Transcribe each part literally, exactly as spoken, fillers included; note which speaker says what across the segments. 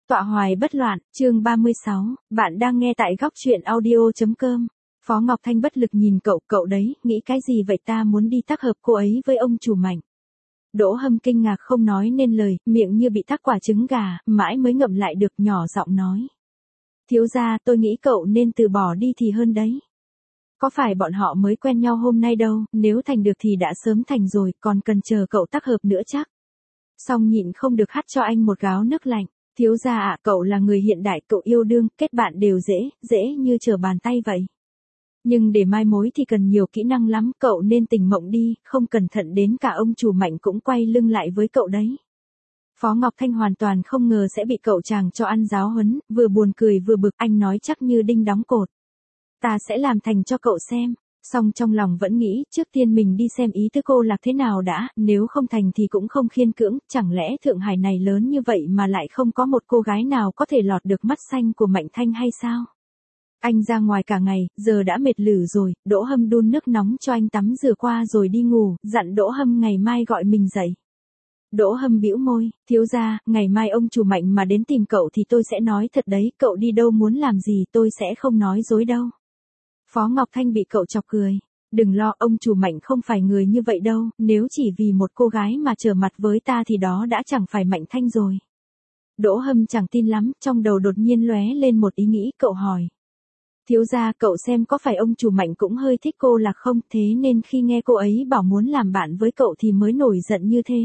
Speaker 1: Tọa hoài bất loạn, chương ba mươi sáu, bạn đang nghe tại góc truyện audio.com. Phó Ngọc Thanh bất lực nhìn cậu, cậu đấy, nghĩ cái gì vậy, ta muốn đi tác hợp cô ấy với ông chủ Mạnh. Đỗ Hâm kinh ngạc không nói nên lời, miệng như bị tắc quả trứng gà, mãi mới ngậm lại được, nhỏ giọng nói. Thiếu gia, tôi nghĩ cậu nên từ bỏ đi thì hơn đấy. Có phải bọn họ mới quen nhau hôm nay đâu, nếu thành được thì đã sớm thành rồi, còn cần chờ cậu tác hợp nữa chắc. Xong nhịn không được hắt cho anh một gáo nước lạnh. Thiếu gia ạ, cậu là người hiện đại, cậu yêu đương, kết bạn đều dễ, dễ như trở bàn tay vậy. Nhưng để mai mối thì cần nhiều kỹ năng lắm, cậu nên tỉnh mộng đi, không cẩn thận đến cả ông chủ Mạnh cũng quay lưng lại với cậu đấy. Phó Ngọc Thanh hoàn toàn không ngờ sẽ bị cậu chàng cho ăn giáo huấn, vừa buồn cười vừa bực, anh nói chắc như đinh đóng cột. Ta sẽ làm thành cho cậu xem. Song trong lòng vẫn nghĩ, trước tiên mình đi xem ý tứ cô Lạc thế nào đã, nếu không thành thì cũng không khiên cưỡng, chẳng lẽ Thượng Hải này lớn như vậy mà lại không có một cô gái nào có thể lọt được mắt xanh của Mạnh Thanh hay sao? Anh ra ngoài cả ngày, giờ đã mệt lử rồi, Đỗ Hâm đun nước nóng cho anh tắm rửa qua rồi đi ngủ, dặn Đỗ Hâm ngày mai gọi mình dậy. Đỗ Hâm bĩu môi, thiếu gia, ngày mai ông chủ Mạnh mà đến tìm cậu thì tôi sẽ nói thật đấy, cậu đi đâu muốn làm gì tôi sẽ không nói dối đâu. Phó Ngọc Thanh bị cậu chọc cười. Đừng lo, ông chủ Mạnh không phải người như vậy đâu, nếu chỉ vì một cô gái mà trở mặt với ta thì đó đã chẳng phải Mạnh Thanh rồi. Đỗ Hâm chẳng tin lắm, trong đầu đột nhiên lóe lên một ý nghĩ, cậu hỏi. Thiếu gia, cậu xem có phải ông chủ Mạnh cũng hơi thích cô Lạc không, thế nên khi nghe cô ấy bảo muốn làm bạn với cậu thì mới nổi giận như thế.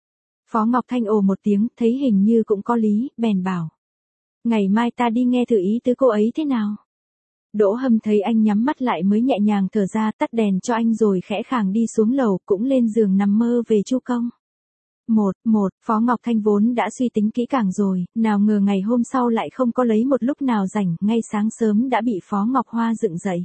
Speaker 1: Phó Ngọc Thanh ồ một tiếng, thấy hình như cũng có lý, bèn bảo. Ngày mai ta đi nghe thử ý tứ cô ấy thế nào. Đỗ Hâm thấy anh nhắm mắt lại mới nhẹ nhàng thở ra, tắt đèn cho anh rồi khẽ khàng đi xuống lầu, cũng lên giường nằm mơ về Chu Công. Một, một, Phó Ngọc Thanh vốn đã suy tính kỹ càng rồi, nào ngờ ngày hôm sau lại không có lấy một lúc nào rảnh, ngay sáng sớm đã bị Phó Ngọc Hoa dựng dậy.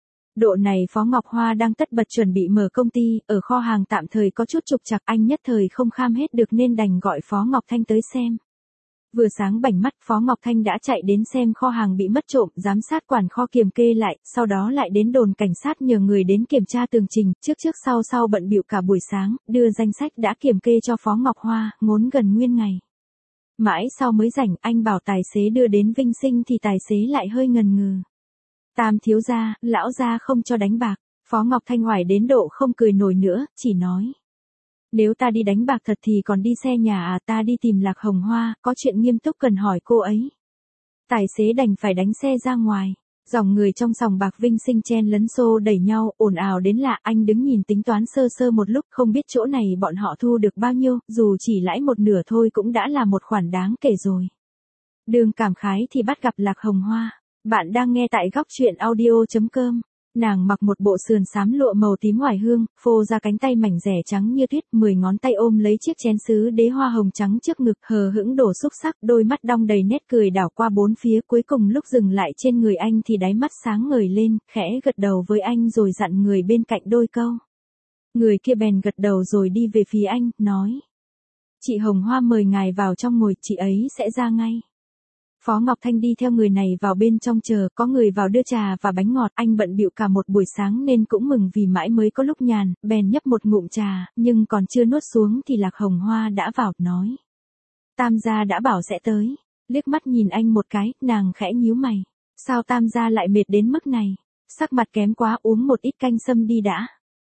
Speaker 1: Độ này Phó Ngọc Hoa đang tất bật chuẩn bị mở công ty, ở kho hàng tạm thời có chút trục trặc, anh nhất thời không kham hết được nên đành gọi Phó Ngọc Thanh tới xem. Vừa sáng bảnh mắt, Phó Ngọc Thanh đã chạy đến xem kho hàng bị mất trộm, giám sát quản kho kiểm kê lại, sau đó lại đến đồn cảnh sát nhờ người đến kiểm tra tường trình, trước trước sau sau bận bịu cả buổi sáng, đưa danh sách đã kiểm kê cho Phó Ngọc Hoa, ngốn gần nguyên ngày. Mãi sau mới rảnh, anh bảo tài xế đưa đến Vinh Sinh thì tài xế lại hơi ngần ngừ. Tam thiếu gia, lão gia không cho đánh bạc. Phó Ngọc Thanh hoài đến độ không cười nổi nữa, chỉ nói. Nếu ta đi đánh bạc thật thì còn đi xe nhà à, ta đi tìm Lạc Hồng Hoa, có chuyện nghiêm túc cần hỏi cô ấy. Tài xế đành phải đánh xe ra ngoài. Dòng người trong sòng bạc Vinh Sinh chen lấn xô đẩy nhau, ồn ào đến lạ, anh đứng nhìn tính toán sơ sơ một lúc, không biết chỗ này bọn họ thu được bao nhiêu, dù chỉ lãi một nửa thôi cũng đã là một khoản đáng kể rồi. Đường cảm khái thì bắt gặp Lạc Hồng Hoa. Bạn đang nghe tại góc truyện audio.com. Nàng mặc một bộ sườn xám lụa màu tím hoài hương, phô ra cánh tay mảnh rẻ trắng như tuyết, mười ngón tay ôm lấy chiếc chén sứ đế hoa hồng trắng trước ngực, hờ hững đổ xúc sắc, đôi mắt đong đầy nét cười đảo qua bốn phía, cuối cùng lúc dừng lại trên người anh thì đáy mắt sáng ngời lên, khẽ gật đầu với anh rồi dặn người bên cạnh đôi câu. Người kia bèn gật đầu rồi đi về phía anh, nói. Chị Hồng Hoa mời ngài vào trong ngồi, chị ấy sẽ ra ngay. Phó Ngọc Thanh đi theo người này vào bên trong chờ, có người vào đưa trà và bánh ngọt, anh bận bịu cả một buổi sáng nên cũng mừng vì mãi mới có lúc nhàn, bèn nhấp một ngụm trà, nhưng còn chưa nuốt xuống thì Lạc Hồng Hoa đã vào, nói. Tam gia đã bảo sẽ tới, liếc mắt nhìn anh một cái, nàng khẽ nhíu mày. Sao Tam gia lại mệt đến mức này, sắc mặt kém quá, uống một ít canh sâm đi đã.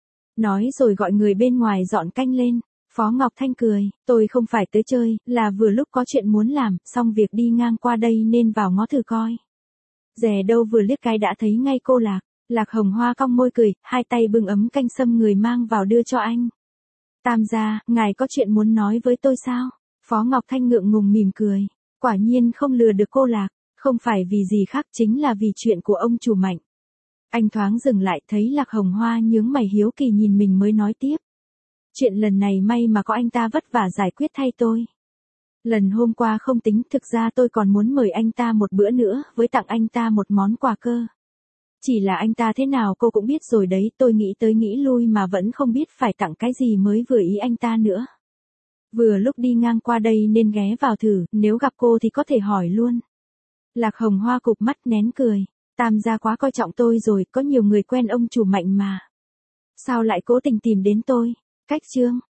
Speaker 1: Nói rồi gọi người bên ngoài dọn canh lên. Phó Ngọc Thanh cười, tôi không phải tới chơi, là vừa lúc có chuyện muốn làm, xong việc đi ngang qua đây nên vào ngó thử coi. Dè đâu vừa liếc cái đã thấy ngay cô Lạc. Lạc Hồng Hoa cong môi cười, hai tay bưng ấm canh sâm người mang vào đưa cho anh. Tam gia, ngài có chuyện muốn nói với tôi sao? Phó Ngọc Thanh ngượng ngùng mỉm cười. Quả nhiên không lừa được cô Lạc, không phải vì gì khác chính là vì chuyện của ông chủ Mạnh. Anh thoáng dừng lại thấy Lạc Hồng Hoa nhướng mày hiếu kỳ nhìn mình mới nói tiếp. Chuyện lần này may mà có anh ta vất vả giải quyết thay tôi. Lần hôm qua không tính, thực ra tôi còn muốn mời anh ta một bữa nữa, với tặng anh ta một món quà cơ. Chỉ là anh ta thế nào cô cũng biết rồi đấy, tôi nghĩ tới nghĩ lui mà vẫn không biết phải tặng cái gì mới vừa ý anh ta nữa. Vừa lúc đi ngang qua đây nên ghé vào thử, nếu gặp cô thì có thể hỏi luôn. Lạc Hồng Hoa cụp mắt nén cười. Tam gia quá coi trọng tôi rồi, có nhiều người quen ông chủ Mạnh mà. Sao lại cố tình tìm đến tôi? Cách chương.